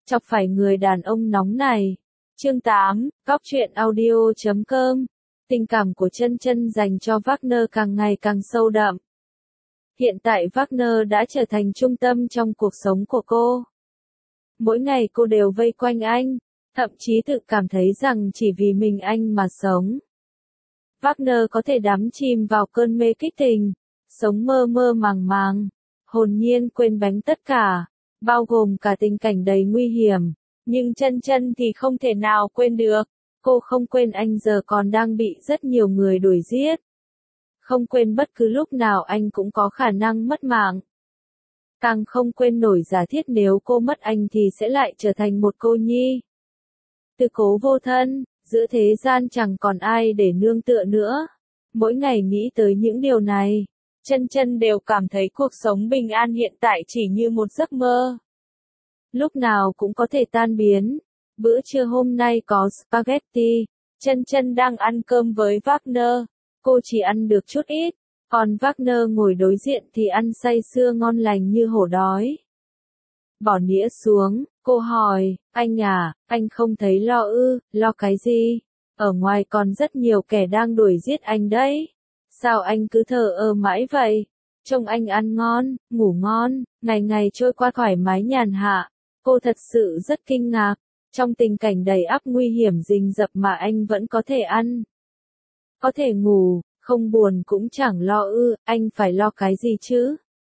chọc phải người đàn ông nóng này. Chương 8, Góc truyện audio.com. Tình cảm của Chân Chân dành cho Wagner càng ngày càng sâu đậm. Hiện tại Wagner đã trở thành trung tâm trong cuộc sống của cô. Mỗi ngày cô đều vây quanh anh, thậm chí tự cảm thấy rằng chỉ vì mình anh mà sống. Wagner có thể đắm chìm vào cơn mê kích tình, sống mơ mơ màng màng, hồn nhiên quên bánh tất cả, bao gồm cả tình cảnh đầy nguy hiểm. Nhưng Chân Chân thì không thể nào quên được. Cô không quên anh giờ còn đang bị rất nhiều người đuổi giết. Không quên bất cứ lúc nào anh cũng có khả năng mất mạng. Càng không quên nổi giả thiết nếu cô mất anh thì sẽ lại trở thành một cô nhi. Tư cố vô thân, giữa thế gian chẳng còn ai để nương tựa nữa. Mỗi ngày nghĩ tới những điều này, Chân Chân đều cảm thấy cuộc sống bình an hiện tại chỉ như một giấc mơ. Lúc nào cũng có thể tan biến. Bữa trưa hôm nay có spaghetti. Chân Chân đang ăn cơm với Wagner. Cô chỉ ăn được chút ít, còn Wagner ngồi đối diện thì ăn say sưa ngon lành như hổ đói. Bỏ đĩa xuống, cô hỏi, anh à, anh không thấy lo ư? Lo cái gì? Ở ngoài còn rất nhiều kẻ đang đuổi giết anh đấy. Sao anh cứ thờ ơ mãi vậy? Trông anh ăn ngon, ngủ ngon, ngày ngày trôi qua thoải mái nhàn hạ. Cô thật sự rất kinh ngạc. Trong tình cảnh đầy ắp nguy hiểm rình rập mà anh vẫn có thể ăn. Có thể ngủ, không buồn cũng chẳng lo ư, anh phải lo cái gì chứ?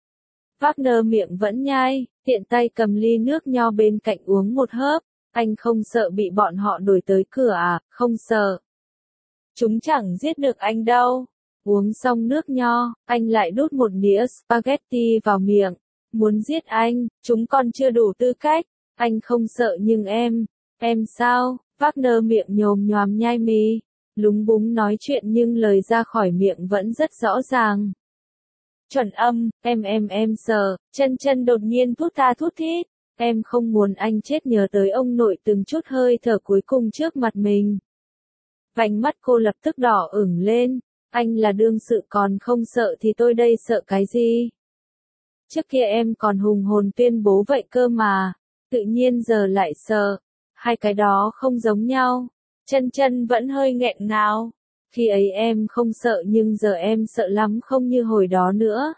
Wagner miệng vẫn nhai, tiện tay cầm ly nước nho bên cạnh uống một hớp. Anh không sợ bị bọn họ đuổi tới cửa à? Không sợ. Chúng chẳng giết được anh đâu. Uống xong nước nho, anh lại đút một đĩa spaghetti vào miệng. Muốn giết anh, chúng còn chưa đủ tư cách. Anh không sợ nhưng em sao? Wagner miệng nhồm nhoàm nhai mì, lúng búng nói chuyện nhưng lời ra khỏi miệng vẫn rất rõ ràng. Chuẩn âm, em sợ. Chân Chân đột nhiên thút tha thút thít. Em không muốn anh chết, nhớ tới ông nội từng chút hơi thở cuối cùng trước mặt mình. Vành mắt cô lập tức đỏ ửng lên. Anh là đương sự còn không sợ thì tôi đây sợ cái gì? Trước kia em còn hùng hồn tuyên bố vậy cơ mà. Tự nhiên giờ lại sợ. Hai cái đó không giống nhau. Chân Chân vẫn hơi nghẹn ngào. Khi ấy em không sợ nhưng giờ em sợ lắm, không như hồi đó nữa.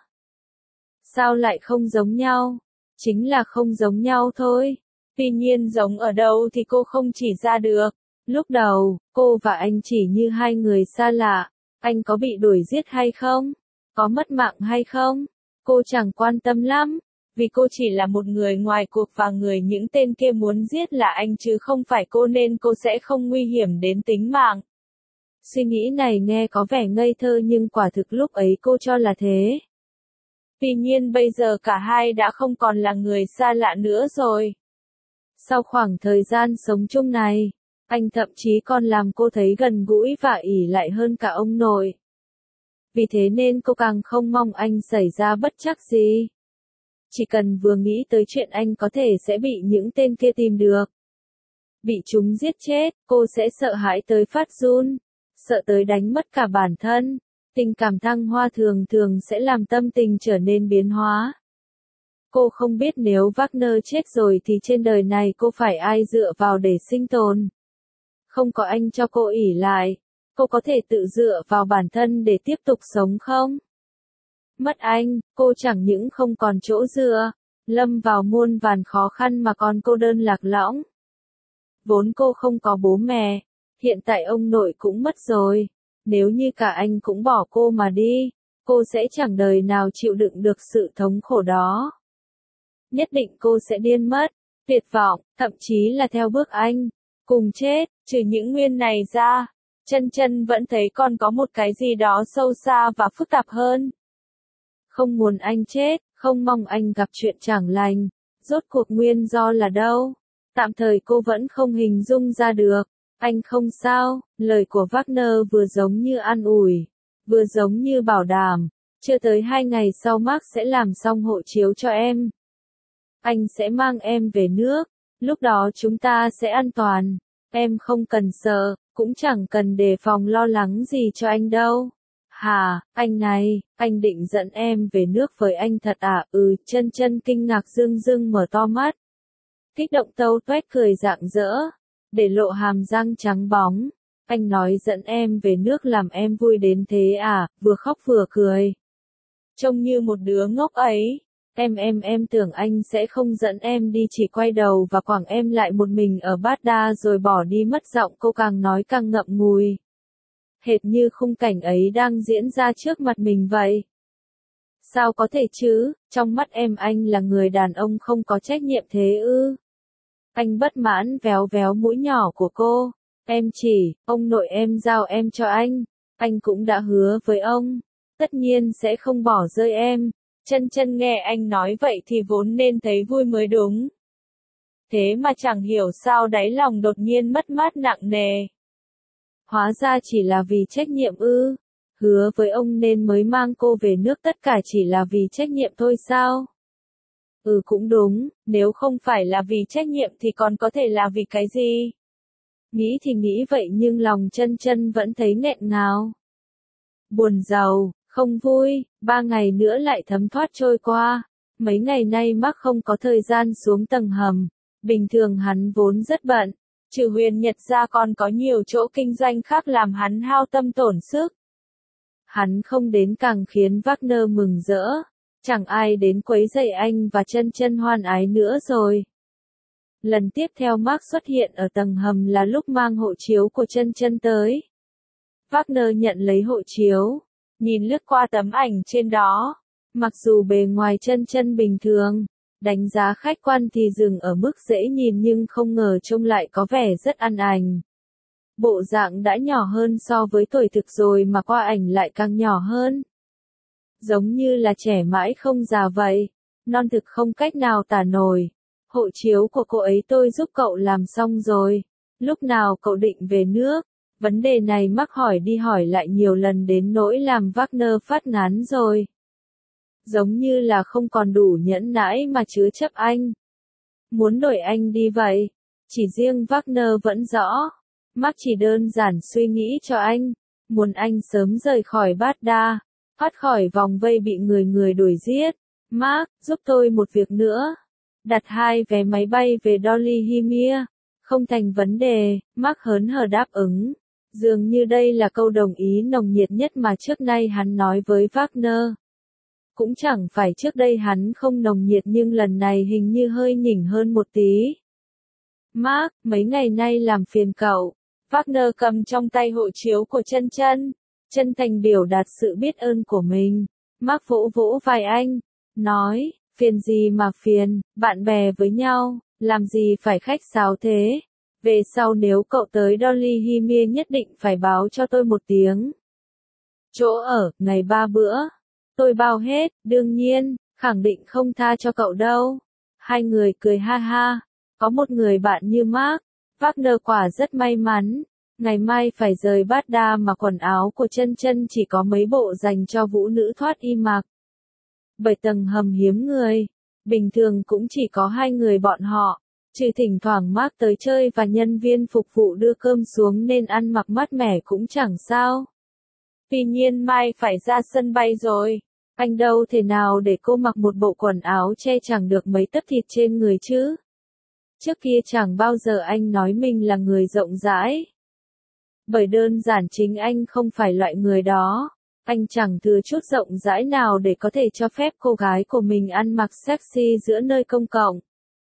Sao lại không giống nhau? Chính là không giống nhau thôi. Tuy nhiên giống ở đâu thì cô không chỉ ra được. Lúc đầu, cô và anh chỉ như hai người xa lạ. Anh có bị đuổi giết hay không? Có mất mạng hay không? Cô chẳng quan tâm lắm. Vì cô chỉ là một người ngoài cuộc và người những tên kia muốn giết là anh chứ không phải cô, nên cô sẽ không nguy hiểm đến tính mạng. Suy nghĩ này nghe có vẻ ngây thơ nhưng quả thực lúc ấy cô cho là thế. Tuy nhiên bây giờ cả hai đã không còn là người xa lạ nữa rồi. Sau khoảng thời gian sống chung này, anh thậm chí còn làm cô thấy gần gũi và ỷ lại hơn cả ông nội. Vì thế nên cô càng không mong anh xảy ra bất trắc gì. Chỉ cần vừa nghĩ tới chuyện anh có thể sẽ bị những tên kia tìm được, bị chúng giết chết, cô sẽ sợ hãi tới phát run, sợ tới đánh mất cả bản thân. Tình cảm thăng hoa thường thường sẽ làm tâm tình trở nên biến hóa. Cô không biết nếu Wagner chết rồi thì trên đời này cô phải ai dựa vào để sinh tồn. Không có anh cho cô ỷ lại, cô có thể tự dựa vào bản thân để tiếp tục sống không? Mất anh, cô chẳng những không còn chỗ dựa, lâm vào muôn vàn khó khăn mà còn cô đơn lạc lõng. Vốn cô không có bố mẹ, hiện tại ông nội cũng mất rồi. Nếu như cả anh cũng bỏ cô mà đi, cô sẽ chẳng đời nào chịu đựng được sự thống khổ đó. Nhất định cô sẽ điên mất, tuyệt vọng, thậm chí là theo bước anh, cùng chết. Trừ những nguyên này ra, Chân Chân vẫn thấy còn có một cái gì đó sâu xa và phức tạp hơn. Không muốn anh chết, không mong anh gặp chuyện chẳng lành. Rốt cuộc nguyên do là đâu? Tạm thời cô vẫn không hình dung ra được. Anh không sao, lời của Wagner vừa giống như an ủi, vừa giống như bảo đảm. Chưa tới 2 ngày sau Mark sẽ làm xong hộ chiếu cho em. Anh sẽ mang em về nước, lúc đó chúng ta sẽ an toàn. Em không cần sợ, cũng chẳng cần đề phòng lo lắng gì cho anh đâu. Hả, anh này, anh định dẫn em về nước với anh thật à? Chân Chân kinh ngạc rưng rưng mở to mắt. kích động tâu tuét cười rạng rỡ, để lộ hàm răng trắng bóng. Anh nói dẫn em về nước làm em vui đến thế à, vừa khóc vừa cười. Trông như một đứa ngốc ấy. Em tưởng anh sẽ không dẫn em đi, chỉ quay đầu và quẳng em lại một mình ở Baghdad rồi bỏ đi mất. Giọng cô càng nói càng ngậm ngùi. Hệt như khung cảnh ấy đang diễn ra trước mặt mình vậy. Sao có thể chứ, trong mắt em anh là người đàn ông không có trách nhiệm thế ư? Anh bất mãn véo véo mũi nhỏ của cô. Em chỉ, ông nội em giao em cho anh cũng đã hứa với ông, tất nhiên sẽ không bỏ rơi em. Chân chân nghe anh nói vậy thì vốn nên thấy vui mới đúng. Thế mà chẳng hiểu sao đáy lòng đột nhiên mất mát nặng nề. Hóa ra chỉ là vì trách nhiệm ư? Hứa với ông nên mới mang cô về nước, tất cả chỉ là vì trách nhiệm thôi sao? Cũng đúng, nếu không phải là vì trách nhiệm thì còn có thể là vì cái gì? Nghĩ thì nghĩ vậy nhưng lòng chân chân vẫn thấy nghẹn ngào. Buồn rầu, không vui, 3 ngày nữa lại thấm thoát trôi qua. Mấy ngày nay Mark không có thời gian xuống tầng hầm. Bình thường hắn vốn rất bận. Trừ Huyền Nhật ra còn có nhiều chỗ kinh doanh khác làm hắn hao tâm tổn sức. Hắn không đến càng khiến Wagner mừng rỡ. Chẳng ai đến quấy rầy anh và chân chân hoan ái nữa rồi. Lần tiếp theo Mark xuất hiện ở tầng hầm là lúc mang hộ chiếu của chân chân tới. Wagner nhận lấy hộ chiếu, nhìn lướt qua tấm ảnh trên đó. Mặc dù bề ngoài chân chân bình thường, đánh giá khách quan thì dừng ở mức dễ nhìn nhưng không ngờ trông lại có vẻ rất ăn ảnh. Bộ dạng đã nhỏ hơn so với tuổi thực rồi mà qua ảnh lại càng nhỏ hơn. Giống như là trẻ mãi không già vậy, non thực không cách nào tả nổi. Hộ chiếu của cô ấy tôi giúp cậu làm xong rồi. Lúc nào cậu định về nước? Vấn đề này Mark hỏi đi hỏi lại nhiều lần đến nỗi làm Wagner phát ngán rồi. Giống như là không còn đủ nhẫn nại mà chứa chấp anh. Muốn đuổi anh đi vậy. Chỉ riêng Wagner vẫn rõ. Mark chỉ đơn giản suy nghĩ cho anh. Muốn anh sớm rời khỏi Baghdad, thoát khỏi vòng vây bị người đuổi giết. Mark, giúp tôi một việc nữa. Đặt 2 vé máy bay về Dolyhimia. Không thành vấn đề, Mark hớn hở đáp ứng. Dường như đây là câu đồng ý nồng nhiệt nhất mà trước nay hắn nói với Wagner. Cũng chẳng phải trước đây hắn không nồng nhiệt nhưng lần này hình như hơi nhỉnh hơn một tí. Mark, mấy ngày nay làm phiền cậu. Wagner cầm trong tay hộ chiếu của chân chân. Chân thành biểu đạt sự biết ơn của mình. Mark vỗ vỗ vai anh. Nói, phiền gì mà phiền, bạn bè với nhau, làm gì phải khách sáo thế. Về sau nếu cậu tới Dolyhimia nhất định phải báo cho tôi một tiếng. Chỗ ở, ngày 3 bữa. Tôi bao hết, đương nhiên, khẳng định không tha cho cậu đâu. Hai người cười ha ha. Có một người bạn như Mark. Wagner quả rất may mắn. Ngày mai phải rời Baghdad mà quần áo của chân chân chỉ có mấy bộ dành cho vũ nữ thoát y mặc. 7 tầng hầm hiếm người. Bình thường cũng chỉ có 2 người bọn họ. Trừ thỉnh thoảng Mark tới chơi và nhân viên phục vụ đưa cơm xuống nên ăn mặc mát mẻ cũng chẳng sao. Tuy nhiên mai phải ra sân bay rồi. Anh đâu thể nào để cô mặc một bộ quần áo che chẳng được mấy tấc thịt trên người chứ. Trước kia chẳng bao giờ anh nói mình là người rộng rãi. Bởi đơn giản chính anh không phải loại người đó. Anh chẳng thừa chút rộng rãi nào để có thể cho phép cô gái của mình ăn mặc sexy giữa nơi công cộng.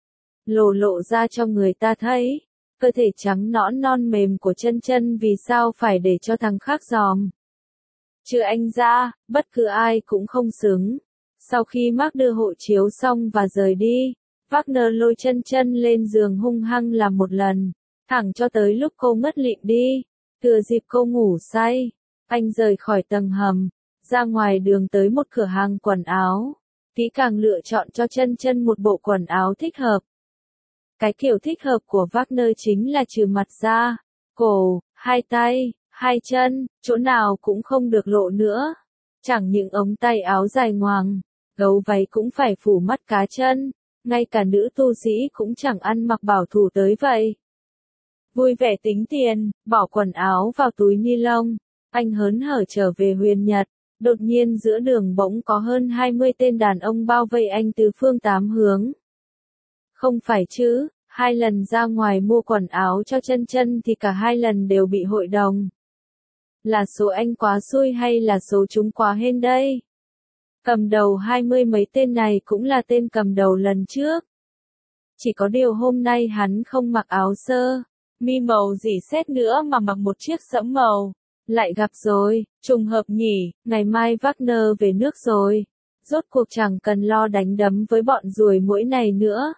Lộ ra cho người ta thấy. Cơ thể trắng nõn non mềm của chân chân vì sao phải để cho thằng khác dòm. Trừ anh ra, bất cứ ai cũng không xứng. Sau khi Mark đưa hộ chiếu xong và rời đi, Wagner lôi chân chân lên giường hung hăng làm một lần. Thẳng cho tới lúc cô ngất lịm đi. Thừa dịp cô ngủ say, anh rời khỏi tầng hầm, ra ngoài đường tới một cửa hàng quần áo. Kỹ càng lựa chọn cho chân chân một bộ quần áo thích hợp. Cái kiểu thích hợp của Wagner chính là trừ mặt ra, cổ, 2 tay, 2 chân, chỗ nào cũng không được lộ nữa. Chẳng những ống tay áo dài ngoằng, gấu váy cũng phải phủ mắt cá chân, ngay cả nữ tu sĩ cũng chẳng ăn mặc bảo thủ tới vậy. Vui vẻ tính tiền, bỏ quần áo vào túi ni lông, anh hớn hở trở về Huyền Nhật. Đột nhiên giữa đường bỗng có hơn 20 tên đàn ông bao vây anh từ phương 8 hướng. Không phải chứ, 2 lần ra ngoài mua quần áo cho chân chân thì cả 2 lần đều bị hội đồng. Là số anh quá xui hay là số chúng quá hên đây? Cầm đầu 20 mấy tên này cũng là tên cầm đầu lần trước. Chỉ có điều hôm nay hắn không mặc áo sơ, mi màu gì xét nữa mà mặc một chiếc sẫm màu. Lại gặp rồi, trùng hợp nhỉ, ngày mai Wagner về nước rồi. Rốt cuộc chẳng cần lo đánh đấm với bọn ruồi muỗi này nữa.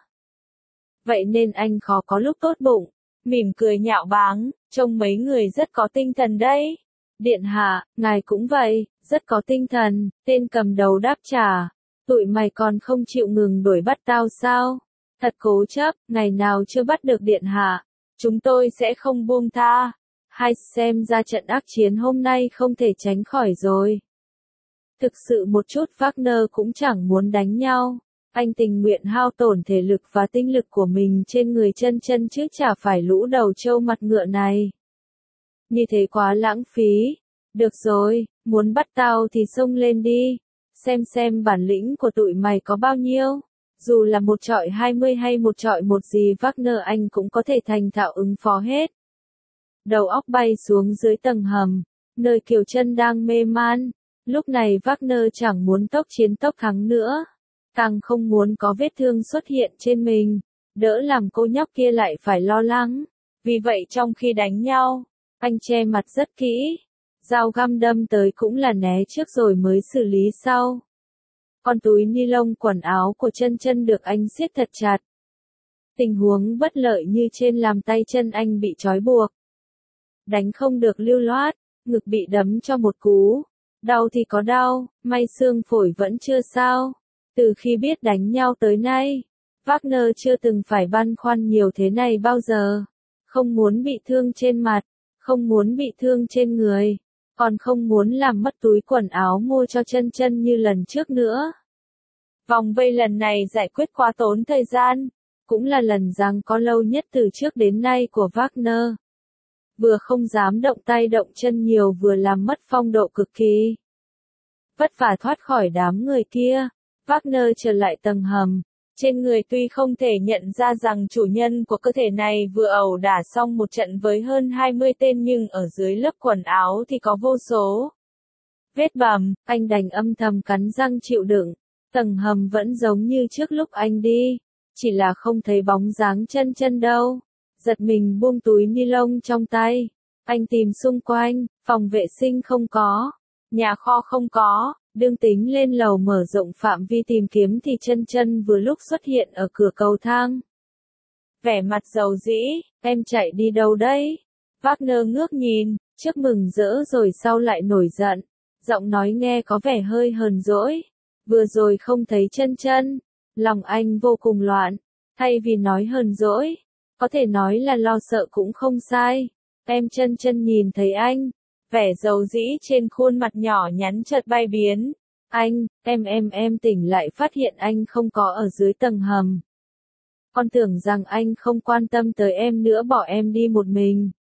Vậy nên anh khó có lúc tốt bụng, mỉm cười nhạo báng, trông mấy người rất có tinh thần đấy. Điện hạ, ngài cũng vậy, rất có tinh thần, tên cầm đầu đáp trả. Tụi mày còn không chịu ngừng đuổi bắt tao sao? Thật cố chấp, ngày nào chưa bắt được điện hạ, chúng tôi sẽ không buông tha. Hay xem ra trận ác chiến hôm nay không thể tránh khỏi rồi. Thực sự một chút Wagner cũng chẳng muốn đánh nhau. Anh tình nguyện hao tổn thể lực và tinh lực của mình trên người chân chân chứ chả phải lũ đầu trâu mặt ngựa này. Như thế quá lãng phí. Được rồi, muốn bắt tao thì xông lên đi. Xem bản lĩnh của tụi mày có bao nhiêu. Dù là 1-20 hay 1-1 gì Wagner anh cũng có thể thành thạo ứng phó hết. Đầu óc bay xuống dưới tầng hầm, nơi Kiều Trân đang mê man. Lúc này Wagner chẳng muốn tốc chiến tốc thắng nữa. Càng không muốn có vết thương xuất hiện trên mình. Đỡ làm cô nhóc kia lại phải lo lắng. Vì vậy trong khi đánh nhau, anh che mặt rất kỹ. Dao găm đâm tới cũng là né trước rồi mới xử lý sau. Con túi ni lông quần áo của chân chân được anh siết thật chặt. Tình huống bất lợi như trên làm tay chân anh bị trói buộc. Đánh không được lưu loát, ngực bị đấm cho một cú. Đau thì có đau, may xương phổi vẫn chưa sao. Từ khi biết đánh nhau tới nay, Wagner chưa từng phải băn khoăn nhiều thế này bao giờ. Không muốn bị thương trên mặt, không muốn bị thương trên người, còn không muốn làm mất túi quần áo mua cho chân chân như lần trước nữa. Vòng vây lần này giải quyết quá tốn thời gian, cũng là lần giằng co lâu nhất từ trước đến nay của Wagner. Vừa không dám động tay động chân nhiều vừa làm mất phong độ cực kỳ. Vất vả thoát khỏi đám người kia, Wagner trở lại tầng hầm. Trên người tuy không thể nhận ra rằng chủ nhân của cơ thể này vừa ẩu đả xong một trận với hơn 20 tên nhưng ở dưới lớp quần áo thì có vô số vết bầm, anh đành âm thầm cắn răng chịu đựng. Tầng hầm vẫn giống như trước lúc anh đi, chỉ là không thấy bóng dáng chân chân đâu. Giật mình buông túi ni lông trong tay, anh tìm xung quanh, phòng vệ sinh không có, nhà kho không có. Đương tính lên lầu mở rộng phạm vi tìm kiếm thì chân chân vừa lúc xuất hiện ở cửa cầu thang. Vẻ mặt dầu dĩ, em chạy đi đâu đấy? Wagner ngước nhìn, trước mừng rỡ rồi sau lại nổi giận. Giọng nói nghe có vẻ hơi hờn dỗi. Vừa rồi không thấy chân chân, lòng anh vô cùng loạn. Thay vì nói hờn dỗi, có thể nói là lo sợ cũng không sai. Em chân chân nhìn thấy anh. Vẻ dầu dĩ trên khuôn mặt nhỏ nhắn chợt bay biến. Anh, em tỉnh lại phát hiện anh không có ở dưới tầng hầm. Con tưởng rằng anh không quan tâm tới em nữa bỏ em đi một mình.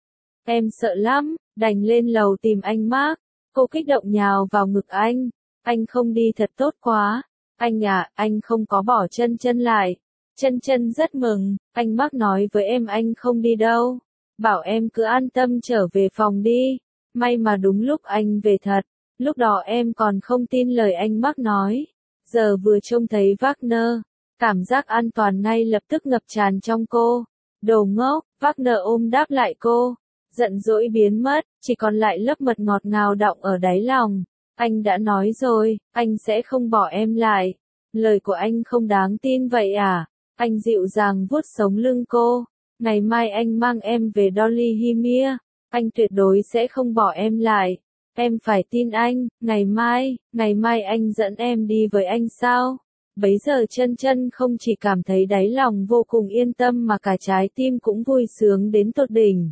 Em sợ lắm, đành lên lầu tìm anh Mark. Cô kích động nhào vào ngực anh. Anh không đi thật tốt quá. Anh à, anh không có bỏ chân chân lại. Chân chân rất mừng, anh Mark nói với em anh không đi đâu. Bảo em cứ an tâm trở về phòng đi. May mà đúng lúc anh về thật, lúc đó em còn không tin lời anh Mark nói. Giờ vừa trông thấy Wagner, cảm giác an toàn ngay lập tức ngập tràn trong cô. Đồ ngốc, Wagner ôm đáp lại cô. Giận dỗi biến mất, chỉ còn lại lớp mật ngọt ngào đọng ở đáy lòng. Anh đã nói rồi, anh sẽ không bỏ em lại. Lời của anh không đáng tin vậy à? Anh dịu dàng vuốt sống lưng cô. Ngày mai anh mang em về Dolyhimia. Anh tuyệt đối sẽ không bỏ em lại. Em phải tin anh, ngày mai anh dẫn em đi với anh sao? Bấy giờ chân chân không chỉ cảm thấy đáy lòng vô cùng yên tâm mà cả trái tim cũng vui sướng đến tột đỉnh.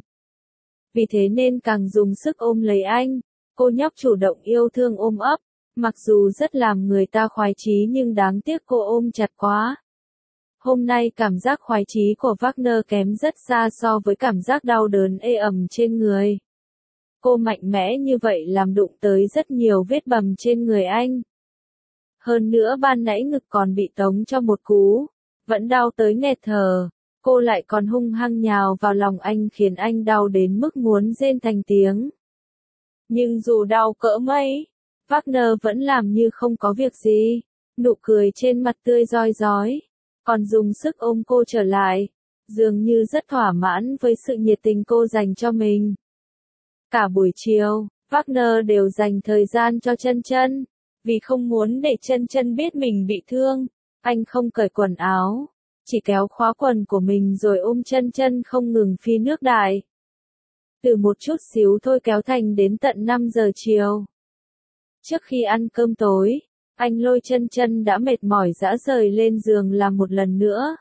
Vì thế nên càng dùng sức ôm lấy anh. Cô nhóc chủ động yêu thương ôm ấp. Mặc dù rất làm người ta khoái chí nhưng đáng tiếc cô ôm chặt quá. Hôm nay cảm giác khoái chí của Wagner kém rất xa so với cảm giác đau đớn ê ẩm trên người. Cô mạnh mẽ như vậy làm đụng tới rất nhiều vết bầm trên người anh. Hơn nữa ban nãy ngực còn bị tống cho một cú. Vẫn đau tới nghẹt thở. cô lại còn hung hăng nhào vào lòng anh khiến anh đau đến mức muốn rên thành tiếng. Nhưng dù đau cỡ mấy, Wagner vẫn làm như không có việc gì, nụ cười trên mặt tươi rói rói, còn dùng sức ôm cô trở lại, dường như rất thỏa mãn với sự nhiệt tình cô dành cho mình. Cả buổi chiều, Wagner đều dành thời gian cho Chân Chân, vì không muốn để Chân Chân biết mình bị thương, anh không cởi quần áo, chỉ kéo khóa quần của mình rồi ôm Chân Chân không ngừng phi nước đại. Từ một chút xíu thôi kéo thành đến tận 5 giờ chiều. Trước khi ăn cơm tối, anh lôi Chân Chân đã mệt mỏi rã rời lên giường làm một lần nữa.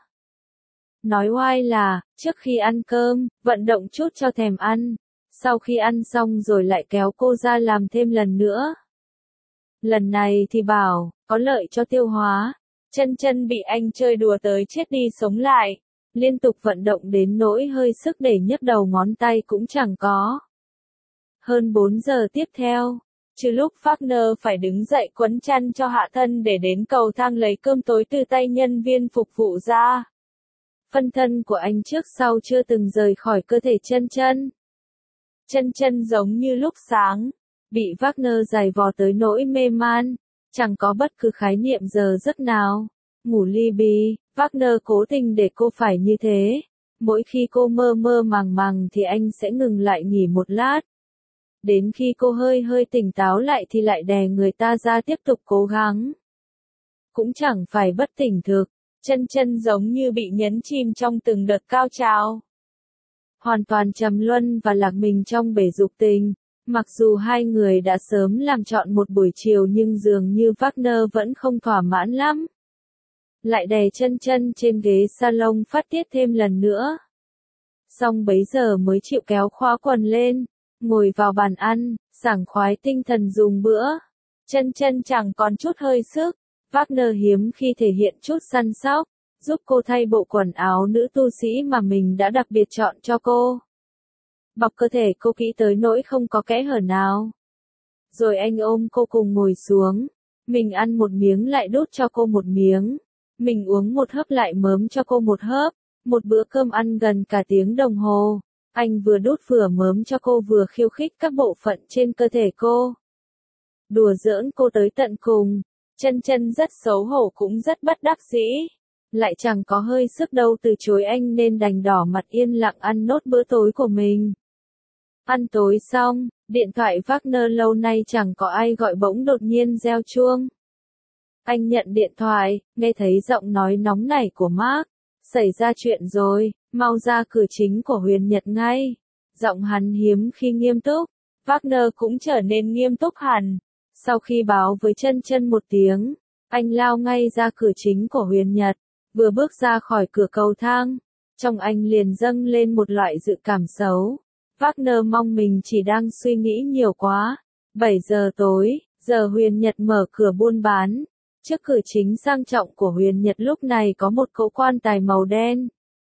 Nói oai là, trước khi ăn cơm, vận động chút cho thèm ăn, sau khi ăn xong rồi lại kéo cô ra làm thêm lần nữa. Lần này thì bảo, có lợi cho tiêu hóa. Chân Chân bị anh chơi đùa tới chết đi sống lại, liên tục vận động đến nỗi hơi sức để nhấc đầu ngón tay cũng chẳng có. Hơn 4 giờ tiếp theo, trừ lúc Wagner phải đứng dậy quấn chăn cho hạ thân để đến cầu thang lấy cơm tối từ tay nhân viên phục vụ ra. Phân thân của anh trước sau chưa từng rời khỏi cơ thể Chân Chân. Chân Chân giống như lúc sáng, bị Wagner giày vò tới nỗi mê man, chẳng có bất cứ khái niệm giờ giấc nào. Ngủ li bì, Wagner cố tình để cô phải như thế. Mỗi khi cô mơ mơ màng màng thì anh sẽ ngừng lại nghỉ một lát. Đến khi cô hơi hơi tỉnh táo lại thì lại đè người ta ra tiếp tục cố gắng. Cũng chẳng phải bất tỉnh thực, Chân Chân giống như bị nhấn chìm trong từng đợt cao trào. Hoàn toàn trầm luân và lạc mình trong bể dục tình. Mặc dù hai người đã sớm làm trọn một buổi chiều nhưng dường như Wagner vẫn không thỏa mãn lắm. Lại đè Chân Chân trên ghế salon phát tiết thêm lần nữa. Xong bấy giờ mới chịu kéo khóa quần lên, ngồi vào bàn ăn, sảng khoái tinh thần dùng bữa. Chân Chân chẳng còn chút hơi sức, Wagner hiếm khi thể hiện chút săn sóc, giúp cô thay bộ quần áo nữ tu sĩ mà mình đã đặc biệt chọn cho cô. Bọc cơ thể cô kỹ tới nỗi không có kẽ hở nào. Rồi anh ôm cô cùng ngồi xuống, mình ăn một miếng lại đút cho cô một miếng, mình uống một hớp lại mớm cho cô một hớp, một bữa cơm ăn gần cả tiếng đồng hồ, anh vừa đút vừa mớm cho cô vừa khiêu khích các bộ phận trên cơ thể cô. Đùa giỡn cô tới tận cùng, Chân Chân rất xấu hổ cũng rất bất đắc dĩ, lại chẳng có hơi sức đâu từ chối anh nên đành đỏ mặt yên lặng ăn nốt bữa tối của mình. Ăn tối xong, điện thoại Wagner lâu nay chẳng có ai gọi bỗng đột nhiên reo chuông. Anh nhận điện thoại, nghe thấy giọng nói nóng nảy của Mark. Xảy ra chuyện rồi, mau ra cửa chính của Huyền Nhật ngay. Giọng hắn hiếm khi nghiêm túc, Wagner cũng trở nên nghiêm túc hẳn. Sau khi báo với Chân Chân một tiếng, anh lao ngay ra cửa chính của Huyền Nhật. Vừa bước ra khỏi cửa cầu thang, trong anh liền dâng lên một loại dự cảm xấu. Wagner mong mình chỉ đang suy nghĩ nhiều quá. 7 giờ tối, giờ Huyền Nhật mở cửa buôn bán. Trước cửa chính sang trọng của Huyền Nhật lúc này có một cỗ quan tài màu đen.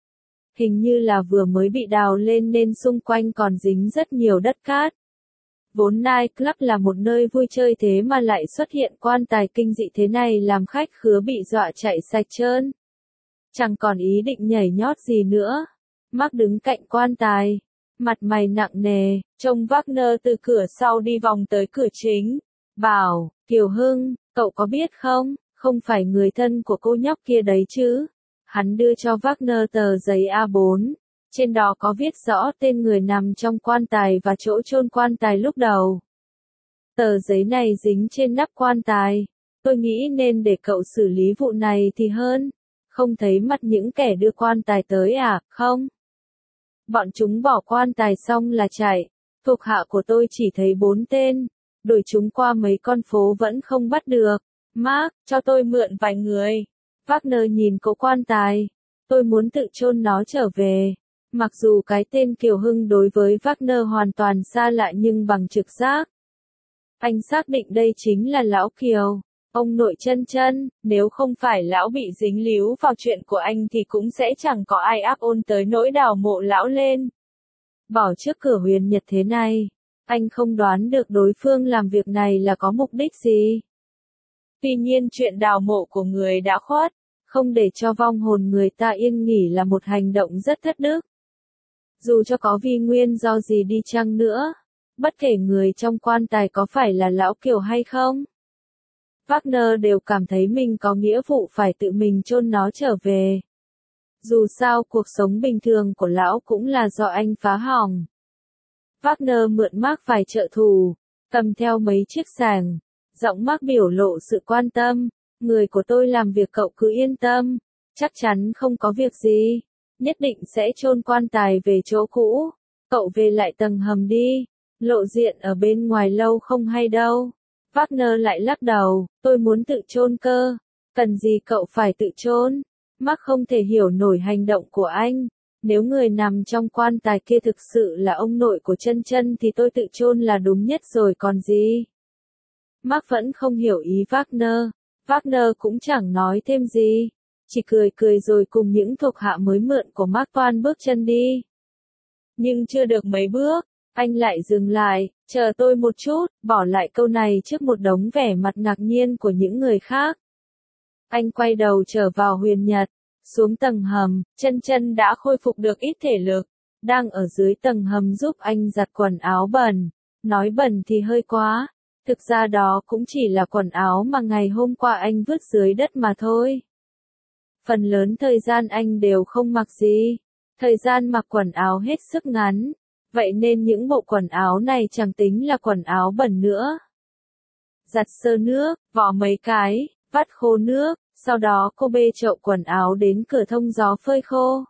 Hình như là vừa mới bị đào lên nên xung quanh còn dính rất nhiều đất cát. Vốn Night Club là một nơi vui chơi thế mà lại xuất hiện quan tài kinh dị thế này làm khách khứa bị dọa chạy sạch trơn. Chẳng còn ý định nhảy nhót gì nữa. Mark đứng cạnh quan tài, mặt mày nặng nề, trông Wagner từ cửa sau đi vòng tới cửa chính. Bảo, Kiều Hưng, cậu có biết không, không phải người thân của cô nhóc kia đấy chứ. Hắn đưa cho Wagner tờ giấy A4. Trên đó có viết rõ tên người nằm trong quan tài và chỗ chôn quan tài lúc đầu. Tờ giấy này dính trên nắp quan tài. Tôi nghĩ nên để cậu xử lý vụ này thì hơn. Không thấy mặt những kẻ đưa quan tài tới à, không? Bọn chúng bỏ quan tài xong là chạy. Thuộc hạ của tôi chỉ thấy 4 tên. Đuổi chúng qua mấy con phố vẫn không bắt được. Mark, cho tôi mượn vài người. Wagner nhìn cỗ quan tài. Tôi muốn tự chôn nó trở về. Mặc dù cái tên Kiều Hưng đối với Wagner hoàn toàn xa lạ nhưng bằng trực giác. Anh xác định đây chính là lão Kiều. Ông nội Chân Chân, nếu không phải lão bị dính líu vào chuyện của anh thì cũng sẽ chẳng có ai ác ôn tới nỗi đào mộ lão lên. Bỏ trước cửa Huyền Nhật thế này, anh không đoán được đối phương làm việc này là có mục đích gì. Tuy nhiên chuyện đào mộ của người đã khuất, Không để cho vong hồn người ta yên nghỉ là một hành động rất thất đức. Dù cho có vì nguyên do gì đi chăng nữa, bất kể người trong quan tài có phải là lão Kiều hay không, Wagner đều cảm thấy mình có nghĩa vụ phải tự mình chôn nó trở về. Dù sao cuộc sống bình thường của lão cũng là do anh phá hỏng. Wagner mượn Mark vài trợ thủ, cầm theo mấy chiếc xàng, giọng Mark biểu lộ sự quan tâm, người của tôi làm việc cậu cứ yên tâm, chắc chắn không có việc gì, nhất định sẽ chôn quan tài về chỗ cũ, cậu về lại tầng hầm đi, lộ diện ở bên ngoài lâu không hay đâu. Wagner lại lắc đầu, tôi muốn tự chôn cơ, cần gì cậu phải tự chôn? Mark không thể hiểu nổi hành động của anh. Nếu người nằm trong quan tài kia thực sự là ông nội của chân chân thì tôi tự chôn là đúng nhất rồi còn gì. Mark vẫn không hiểu ý Wagner. Wagner cũng chẳng nói thêm gì. Chỉ cười cười rồi cùng những thuộc hạ mới mượn của Mark toan bước chân đi. Nhưng chưa được mấy bước, anh lại dừng lại, chờ tôi một chút, bỏ lại câu này trước một đống vẻ mặt ngạc nhiên của những người khác. Anh quay đầu trở vào Huyền Nhật. Xuống tầng hầm, chân chân đã khôi phục được ít thể lực, đang ở dưới tầng hầm giúp anh giặt quần áo bẩn. Nói bẩn thì hơi quá, thực ra đó cũng chỉ là quần áo mà ngày hôm qua anh vứt dưới đất mà thôi. Phần lớn thời gian anh đều không mặc gì, thời gian mặc quần áo hết sức ngắn, vậy nên những bộ quần áo này chẳng tính là quần áo bẩn nữa. Giặt sơ nước, vò mấy cái, vắt khô nước. Sau đó cô bê chậu quần áo đến cửa thông gió phơi khô.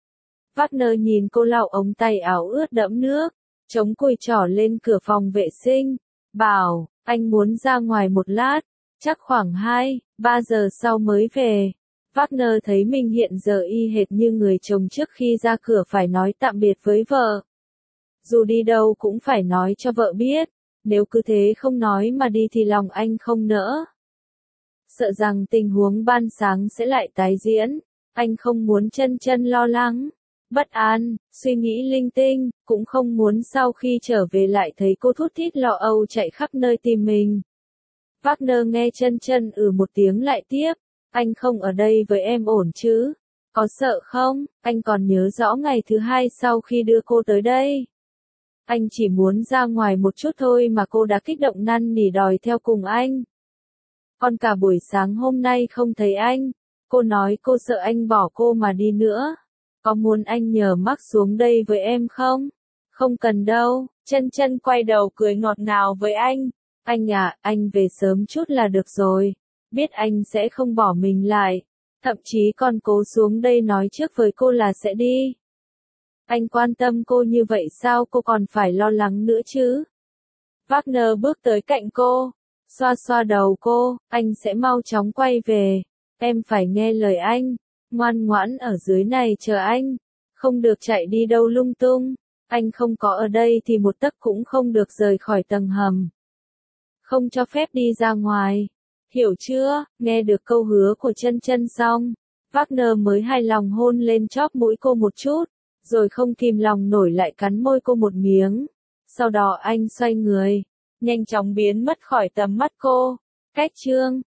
Wagner nhìn cô lau ống tay áo ướt đẫm nước, chống cùi trỏ lên cửa phòng vệ sinh, bảo, anh muốn ra ngoài một lát, chắc khoảng 2-3 giờ sau mới về. Wagner thấy mình hiện giờ y hệt như người chồng trước khi ra cửa phải nói tạm biệt với vợ. Dù đi đâu cũng phải nói cho vợ biết, nếu cứ thế không nói mà đi thì lòng anh không nỡ. Sợ rằng tình huống ban sáng sẽ lại tái diễn, anh không muốn chân chân lo lắng, bất an, suy nghĩ linh tinh, cũng không muốn sau khi trở về lại thấy cô thút thít lo âu chạy khắp nơi tìm mình. Wagner nghe chân chân một tiếng lại tiếp, anh không ở đây với em ổn chứ, có sợ không, anh còn nhớ rõ ngày thứ 2 sau khi đưa cô tới đây. Anh chỉ muốn ra ngoài một chút thôi mà cô đã kích động năn nỉ đòi theo cùng anh. Còn cả buổi sáng hôm nay không thấy anh, cô nói cô sợ anh bỏ cô mà đi nữa. Có muốn anh nhờ Mark xuống đây với em không? Không cần đâu, chân chân quay đầu cười ngọt ngào với anh. Anh à, anh về sớm chút là được rồi. Biết anh sẽ không bỏ mình lại. Thậm chí còn cố xuống đây nói trước với cô là sẽ đi. Anh quan tâm cô như vậy sao cô còn phải lo lắng nữa chứ? Wagner bước tới cạnh cô. Xoa xoa đầu cô, anh sẽ mau chóng quay về. Em phải nghe lời anh, ngoan ngoãn ở dưới này chờ anh, không được chạy đi đâu lung tung. Anh không có ở đây thì một tấc cũng không được rời khỏi tầng hầm. Không cho phép đi ra ngoài. Hiểu chưa? Nghe được câu hứa của chân chân xong, Wagner mới hài lòng hôn lên chóp mũi cô một chút, rồi không kìm lòng nổi lại cắn môi cô một miếng. Sau đó anh xoay người, nhanh chóng biến mất khỏi tầm mắt cô. Cách chương